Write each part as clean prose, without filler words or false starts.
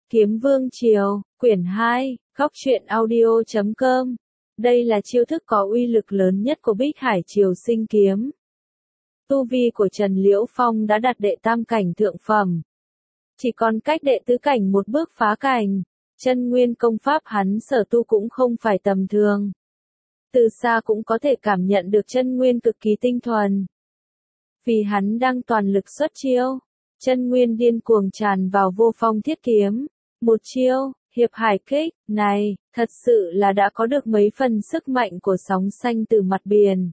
Kiếm Vương Triều, quyển 2, Góc truyện audio.com. Đây là chiêu thức có uy lực lớn nhất của Bích Hải Triều Sinh Kiếm. Tu vi của Trần Liễu Phong đã đạt đệ tam cảnh thượng phẩm. Chỉ còn cách đệ tứ cảnh một bước phá cảnh. Chân nguyên công pháp hắn sở tu cũng không phải tầm thường. Từ xa cũng có thể cảm nhận được chân nguyên cực kỳ tinh thuần. Vì hắn đang toàn lực xuất chiêu, chân nguyên điên cuồng tràn vào Vô Phong Thiết Kiếm. Một chiêu, hiệp hải kích, này, thật sự là đã có được mấy phần sức mạnh của sóng xanh từ mặt biển.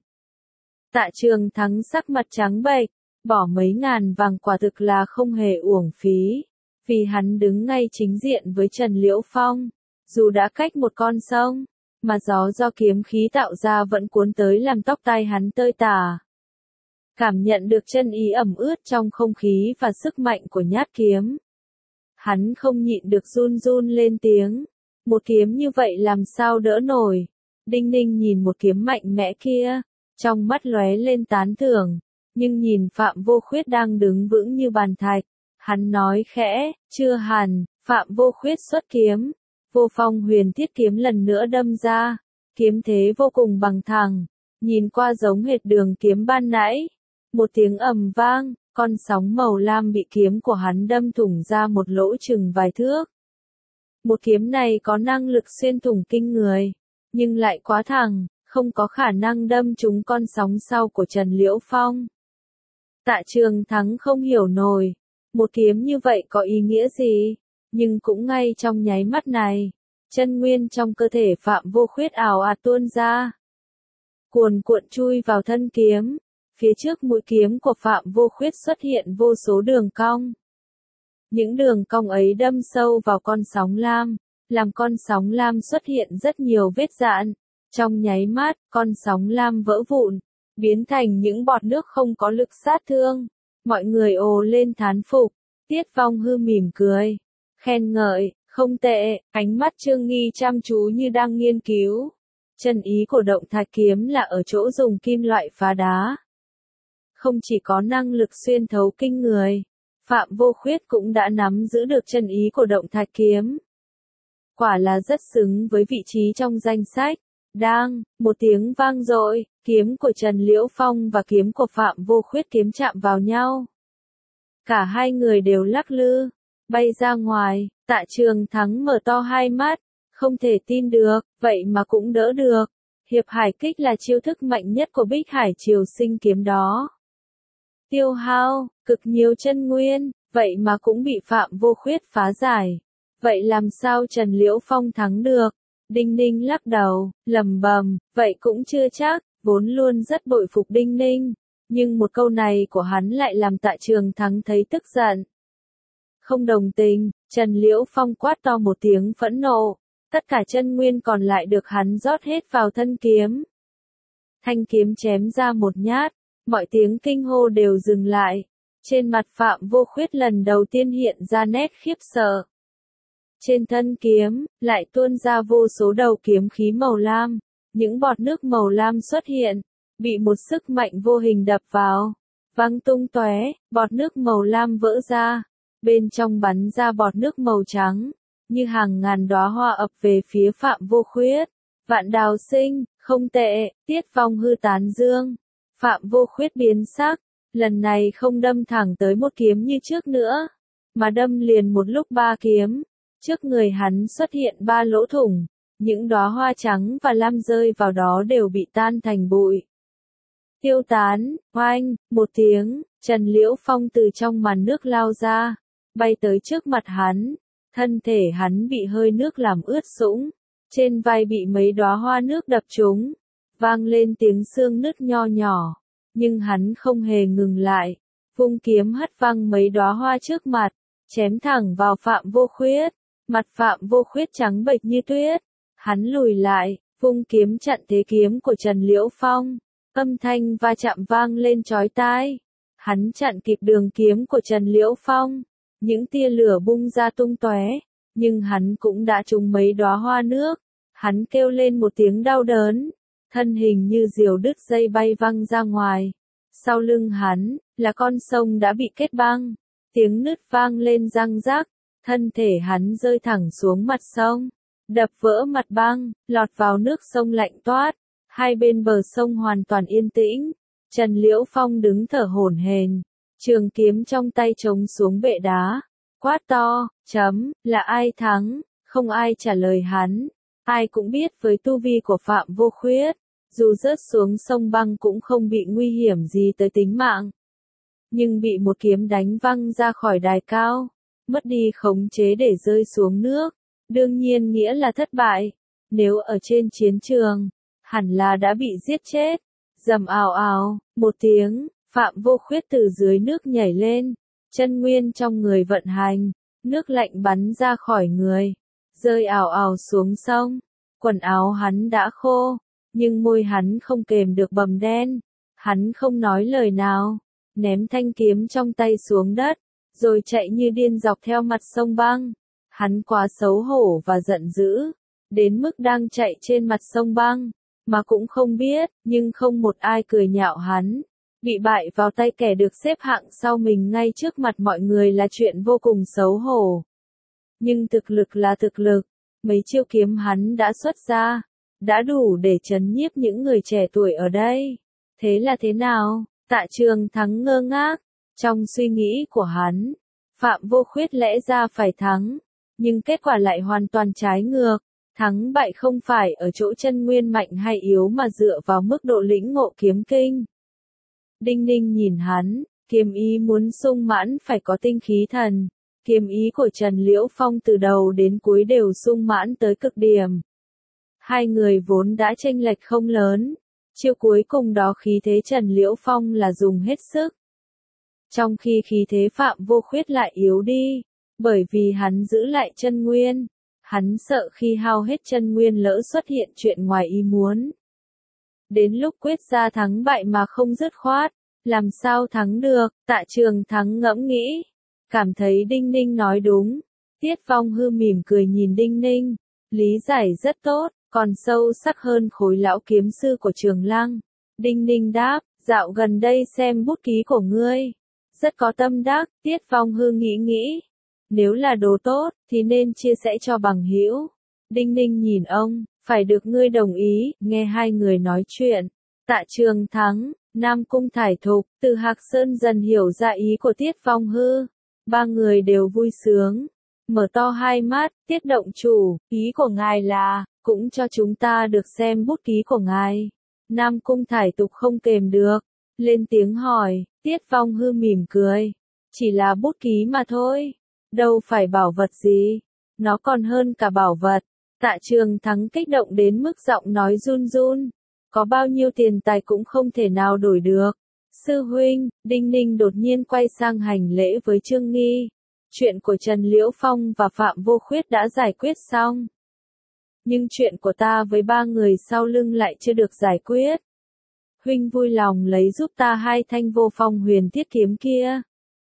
Tạ Trường Thắng sắc mặt trắng bệch, bỏ mấy ngàn vàng quả thực là không hề uổng phí. Vì hắn đứng ngay chính diện với Trần Liễu Phong, dù đã cách một con sông, mà gió do kiếm khí tạo ra vẫn cuốn tới làm tóc tai hắn tơi tả. Cảm nhận được chân ý ẩm ướt trong không khí và sức mạnh của nhát kiếm. Hắn không nhịn được run run lên tiếng. Một kiếm như vậy làm sao đỡ nổi. Đinh Ninh nhìn một kiếm mạnh mẽ kia, trong mắt lóe lên tán thưởng, nhưng nhìn Phạm Vô Khuyết đang đứng vững như bàn thạch. Hắn nói khẽ, chưa hẳn. Phạm Vô Khuyết xuất kiếm. Vô Phong Huyền Thiết Kiếm lần nữa đâm ra. Kiếm thế vô cùng bằng thẳng, nhìn qua giống hệt đường kiếm ban nãy. Một tiếng ầm vang, con sóng màu lam bị kiếm của hắn đâm thủng ra một lỗ chừng vài thước. Một kiếm này có năng lực xuyên thủng kinh người, nhưng lại quá thẳng, không có khả năng đâm trúng con sóng sau của Trần Liễu Phong. Tạ Trường Thắng không hiểu nổi, một kiếm như vậy có ý nghĩa gì, nhưng cũng ngay trong nháy mắt này, chân nguyên trong cơ thể Phạm Vô Khuyết ào ạt tuôn ra. Cuồn cuộn chui vào thân kiếm. Phía trước mũi kiếm của Phạm Vô Khuyết xuất hiện vô số đường cong. Những đường cong ấy đâm sâu vào con sóng lam, làm con sóng lam xuất hiện rất nhiều vết rạn. Trong nháy mắt, con sóng lam vỡ vụn, biến thành những bọt nước không có lực sát thương. Mọi người ồ lên thán phục, Tiết Vong Hư mỉm cười, khen ngợi, không tệ, ánh mắt Trương Nghi chăm chú như đang nghiên cứu. Chân ý của động thạch kiếm là ở chỗ dùng kim loại phá đá. Không chỉ có năng lực xuyên thấu kinh người, Phạm Vô Khuyết cũng đã nắm giữ được chân ý của động thạch kiếm. Quả là rất xứng với vị trí trong danh sách. Đang, một tiếng vang dội, kiếm của Trần Liễu Phong và kiếm của Phạm Vô Khuyết kiếm chạm vào nhau. Cả hai người đều lắc lư, bay ra ngoài. Tạ Trường Thắng mở to hai mắt, không thể tin được, vậy mà cũng đỡ được. Hiệp hải kích là chiêu thức mạnh nhất của Bích Hải Triều Sinh Kiếm đó. Tiêu hao cực nhiều chân nguyên, vậy mà cũng bị Phạm Vô Khuyết phá giải. Vậy làm sao Trần Liễu Phong thắng được? Đinh Ninh lắc đầu, lẩm bẩm, vậy cũng chưa chắc, vốn luôn rất bội phục Đinh Ninh. Nhưng một câu này của hắn lại làm Tạ Trường Thắng thấy tức giận. Không đồng tình, Trần Liễu Phong quát to một tiếng phẫn nộ. Tất cả chân nguyên còn lại được hắn rót hết vào thân kiếm. Thanh kiếm chém ra một nhát. Mọi tiếng kinh hô đều dừng lại. Trên mặt Phạm Vô Khuyết lần đầu tiên hiện ra nét khiếp sợ. Trên thân kiếm, lại tuôn ra vô số đầu kiếm khí màu lam. Những bọt nước màu lam xuất hiện, bị một sức mạnh vô hình đập vào. Văng tung tóe, bọt nước màu lam vỡ ra. Bên trong bắn ra bọt nước màu trắng, như hàng ngàn đóa hoa ập về phía Phạm Vô Khuyết. Vạn Đào Sinh, không tệ, Tiết Vong Hư tán dương. Phạm Vô Khuyết biến sắc, lần này không đâm thẳng tới một kiếm như trước nữa, mà đâm liền một lúc ba kiếm. Trước người hắn xuất hiện ba lỗ thủng, những đóa hoa trắng và lam rơi vào đó đều bị tan thành bụi. Tiêu tán, oanh, một tiếng, Trần Liễu Phong từ trong màn nước lao ra, bay tới trước mặt hắn, thân thể hắn bị hơi nước làm ướt sũng, trên vai bị mấy đóa hoa nước đập trúng. Vang lên tiếng xương nứt nho nhỏ, nhưng hắn không hề ngừng lại, vung kiếm hất văng mấy đóa hoa trước mặt, chém thẳng vào Phạm Vô Khuyết. Mặt Phạm Vô Khuyết trắng bệch như tuyết, hắn lùi lại, vung kiếm chặn thế kiếm của Trần Liễu Phong, âm thanh va chạm vang lên chói tai. Hắn chặn kịp đường kiếm của Trần Liễu Phong, những tia lửa bung ra tung tóe, nhưng hắn cũng đã trúng mấy đóa hoa nước. Hắn kêu lên một tiếng đau đớn. Thân hình như diều đứt dây bay văng ra ngoài. Sau lưng hắn, là con sông đã bị kết băng. Tiếng nứt vang lên răng rắc. thân thể hắn rơi thẳng xuống mặt sông, đập vỡ mặt băng, lọt vào nước sông lạnh toát. Hai bên bờ sông hoàn toàn yên tĩnh, Trần Liễu Phong đứng thở hổn hển, trường kiếm trong tay chống xuống bệ đá, quát to, là ai thắng? Không ai trả lời hắn, ai cũng biết với tu vi của Phạm Vô Khuyết, dù rớt xuống sông băng cũng không bị nguy hiểm gì tới tính mạng. Nhưng bị một kiếm đánh văng ra khỏi đài cao, mất đi khống chế để rơi xuống nước, đương nhiên nghĩa là thất bại. Nếu ở trên chiến trường, hẳn là đã bị giết chết. Rầm ào ào, một tiếng, Phạm Vô Khuyết từ dưới nước nhảy lên, chân nguyên trong người vận hành, nước lạnh bắn ra khỏi người, rơi ào ào xuống sông. Quần áo hắn đã khô, nhưng môi hắn không kềm được bầm đen. Hắn không nói lời nào, ném thanh kiếm trong tay xuống đất, rồi chạy như điên dọc theo mặt sông băng. Hắn quá xấu hổ và giận dữ, đến mức đang chạy trên mặt sông băng, mà cũng không biết, nhưng không một ai cười nhạo hắn. Bị bại vào tay kẻ được xếp hạng sau mình ngay trước mặt mọi người là chuyện vô cùng xấu hổ. Nhưng thực lực là thực lực, mấy chiêu kiếm hắn đã xuất ra, đã đủ để trấn nhiếp những người trẻ tuổi ở đây. Thế là thế nào? Tạ Trường Thắng ngơ ngác, trong suy nghĩ của hắn, Phạm Vô Khuyết lẽ ra phải thắng, nhưng kết quả lại hoàn toàn trái ngược. Thắng bại không phải ở chỗ chân nguyên mạnh hay yếu mà dựa vào mức độ lĩnh ngộ kiếm kinh. Đinh Ninh nhìn hắn, kiếm ý muốn sung mãn phải có tinh khí thần. Kiếm ý của Trần Liễu Phong từ đầu đến cuối đều sung mãn tới cực điểm. Hai người vốn đã chênh lệch không lớn, chiêu cuối cùng đó khí thế Trần Liễu Phong là dùng hết sức. Trong khi khí thế Phạm Vô Khuyết lại yếu đi, bởi vì hắn giữ lại chân nguyên. Hắn sợ khi hao hết chân nguyên lỡ xuất hiện chuyện ngoài ý muốn. Đến lúc quyết ra thắng bại mà không dứt khoát, làm sao thắng được? Tạ Trường Thắng ngẫm nghĩ, cảm thấy Đinh Ninh nói đúng. Tiết Phong Hư mỉm cười nhìn Đinh Ninh, lý giải rất tốt, còn sâu sắc hơn khối lão kiếm sư của Trường Lăng. Đinh Ninh đáp, dạo gần đây xem bút ký của ngươi, rất có tâm đắc. Tiết Phong Hư nghĩ nghĩ, nếu là đồ tốt, thì nên chia sẻ cho bằng hữu. Đinh Ninh nhìn ông, phải được ngươi đồng ý. Nghe hai người nói chuyện, Tạ Trường Thắng, Nam Cung Thải Thục, Từ Hạc Sơn dần hiểu ra ý của Tiết Phong Hư. Ba người đều vui sướng, mở to hai mắt. Tiết động chủ, ý của ngài là, cũng cho chúng ta được xem bút ký của ngài. Nam Cung Thải Thục không kềm được, lên tiếng hỏi. Tiết Phong Hư mỉm cười, chỉ là bút ký mà thôi. Đâu phải bảo vật gì, nó còn hơn cả bảo vật. Tạ Trường Thắng kích động đến mức giọng nói run run, có bao nhiêu tiền tài cũng không thể nào đổi được. Sư huynh, Đinh Ninh đột nhiên quay sang hành lễ với Trương Nghi. Chuyện của Trần Liễu Phong và Phạm Vô Khuyết đã giải quyết xong. Nhưng chuyện của ta với ba người sau lưng lại chưa được giải quyết. Huynh vui lòng lấy giúp ta hai thanh Vô Phong Huyền Thiết kiếm kia.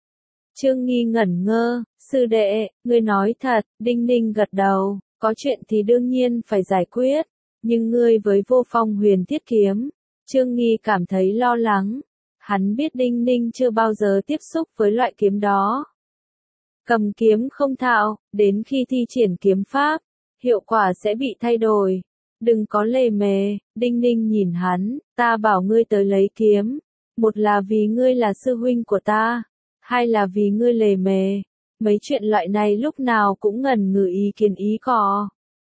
Trương Nghi ngẩn ngơ, sư đệ, ngươi nói thật. Đinh Ninh gật đầu, có chuyện thì đương nhiên phải giải quyết, nhưng ngươi với Vô Phong Huyền Thiết kiếm. Trương Nghi cảm thấy lo lắng, hắn biết Đinh Ninh chưa bao giờ tiếp xúc với loại kiếm đó. Cầm kiếm không thạo, đến khi thi triển kiếm pháp, hiệu quả sẽ bị thay đổi. Đừng có lề mề. Đinh Ninh nhìn hắn, ta bảo ngươi tới lấy kiếm, một là vì ngươi là sư huynh của ta, hai là vì ngươi lề mề. Mấy chuyện loại này lúc nào cũng ngần ngừ ý kiến ý cò.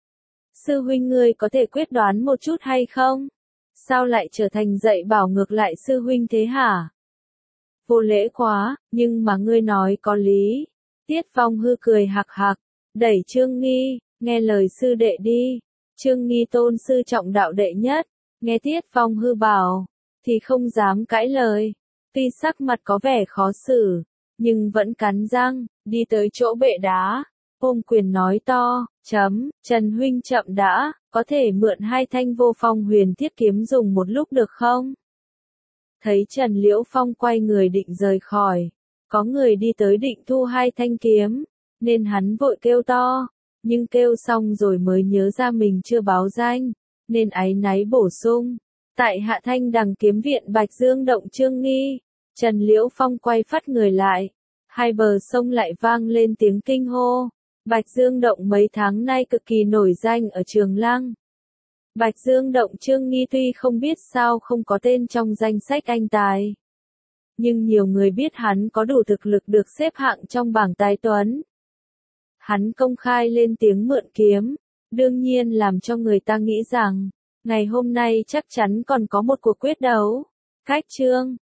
Sư huynh ngươi có thể quyết đoán một chút hay không? Sao lại trở thành dạy bảo ngược lại sư huynh thế hả? Vô lễ quá, nhưng mà ngươi nói có lý. Tiết Phong Hư cười hạc hạc, đẩy Trương Nghi, nghe lời sư đệ đi. Trương Nghi tôn sư trọng đạo đệ nhất, nghe Tiết Phong Hư bảo, thì không dám cãi lời. Tuy sắc mặt có vẻ khó xử, nhưng vẫn cắn răng, đi tới chỗ bệ đá, ôm quyền nói to, Trần huynh chậm đã, có thể mượn hai thanh Vô Phong Huyền Thiết kiếm dùng một lúc được không? Thấy Trần Liễu Phong quay người định rời khỏi, có người đi tới định thu hai thanh kiếm, nên hắn vội kêu to, nhưng kêu xong rồi mới nhớ ra mình chưa báo danh, nên áy náy bổ sung. Tại Hạ Thanh Đằng Kiếm Viện Bạch Dương Động Trương Nghi. Trần Liễu Phong quay phắt người lại, hai bờ sông lại vang lên tiếng kinh hô. Bạch Dương Động mấy tháng nay cực kỳ nổi danh ở Trường Lăng. Bạch Dương Động Trương Nghi tuy không biết sao không có tên trong danh sách anh tài. Nhưng nhiều người biết hắn có đủ thực lực được xếp hạng trong bảng tài tuấn. Hắn công khai lên tiếng mượn kiếm, đương nhiên làm cho người ta nghĩ rằng, ngày hôm nay chắc chắn còn có một cuộc quyết đấu. Khách trương,